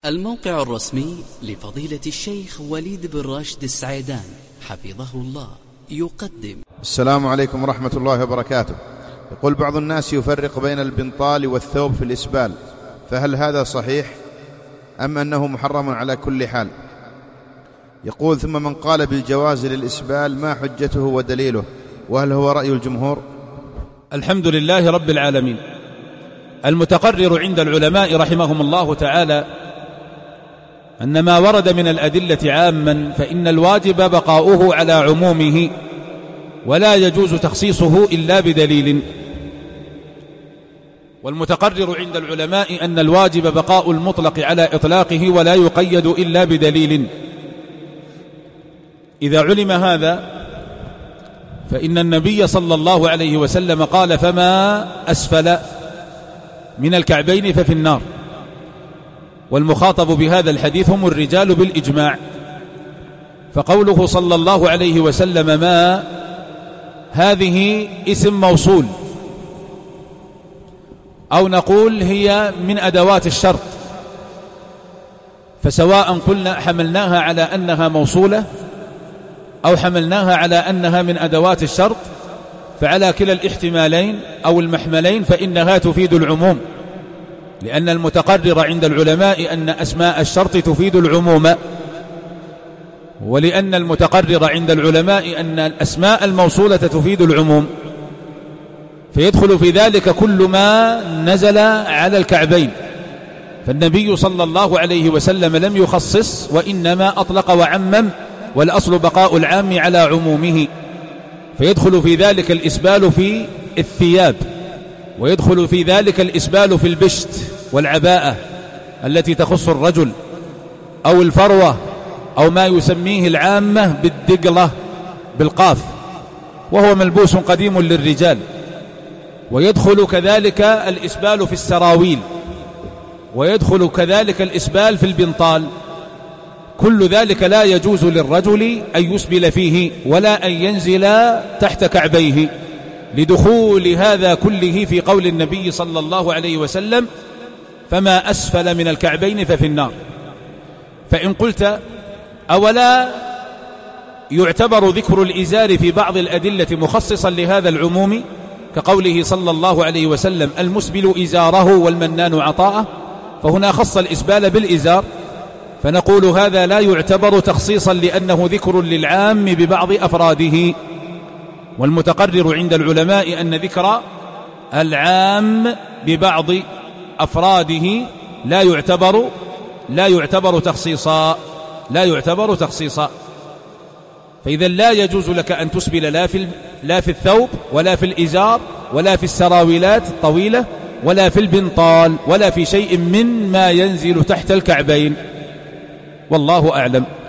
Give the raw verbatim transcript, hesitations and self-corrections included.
الموقع الرسمي لفضيلة الشيخ وليد بن راشد السعيدان حفظه الله يقدم. السلام عليكم ورحمة الله وبركاته. يقول بعض الناس يفرق بين البنطال والثوب في الإسبال، فهل هذا صحيح أم أنه محرم على كل حال؟ يقول ثم من قال بالجواز للإسبال ما حجته ودليله، وهل هو رأي الجمهور؟ الحمد لله رب العالمين. المتقرر عند العلماء رحمهم الله تعالى أن ما ورد من الأدلة عاما فإن الواجب بقاؤه على عمومه ولا يجوز تخصيصه إلا بدليل. والمتقرر عند العلماء أن الواجب بقاء المطلق على إطلاقه ولا يقيد إلا بدليل. إذا علم هذا فإن النبي صلى الله عليه وسلم قال فما أسفل من الكعبين ففي النار، والمخاطب بهذا الحديث هم الرجال بالإجماع، فقوله صلى الله عليه وسلم ما هذه اسم موصول، أو نقول هي من أدوات الشرط، فسواء قلنا حملناها على أنها موصولة أو حملناها على أنها من أدوات الشرط، فعلى كلا الاحتمالين أو المحملين فإنها تفيد العموم، لأن المتقرر عند العلماء أن أسماء الشرط تفيد العموم، ولأن المتقرر عند العلماء أن الأسماء الموصولة تفيد العموم، فيدخل في ذلك كل ما نزل على الكعبين. فالنبي صلى الله عليه وسلم لم يخصص وإنما أطلق وعمم، والأصل بقاء العام على عمومه، فيدخل في ذلك الإسبال في الثياب، ويدخل في ذلك الإسبال في البشت والعباءة التي تخص الرجل، أو الفروة، أو ما يسميه العامة بالدقلة بالقاف، وهو ملبوس قديم للرجال. ويدخل كذلك الإسبال في السراويل، ويدخل كذلك الإسبال في البنطال. كل ذلك لا يجوز للرجل أن يسبل فيه ولا أن ينزل تحت كعبيه، لدخول هذا كله في قول النبي صلى الله عليه وسلم فما أسفل من الكعبين ففي النار. فإن قلت أولا يعتبر ذكر الإزار في بعض الأدلة مخصصا لهذا العموم، كقوله صلى الله عليه وسلم المسبل إزاره والمنان عطاءه، فهنا خص الإسبال بالإزار، فنقول هذا لا يعتبر تخصيصا لأنه ذكر للعام ببعض أفراده. والمتقرر عند العلماء أن ذكر العام ببعض أفراده لا يعتبر لا يعتبر تخصيصا لا يعتبر تخصيصا فإذا لا يجوز لك أن تسبل لا في لا في الثوب ولا في الإزار ولا في السراويلات الطويلة ولا في البنطال ولا في شيء من ما ينزل تحت الكعبين، والله أعلم.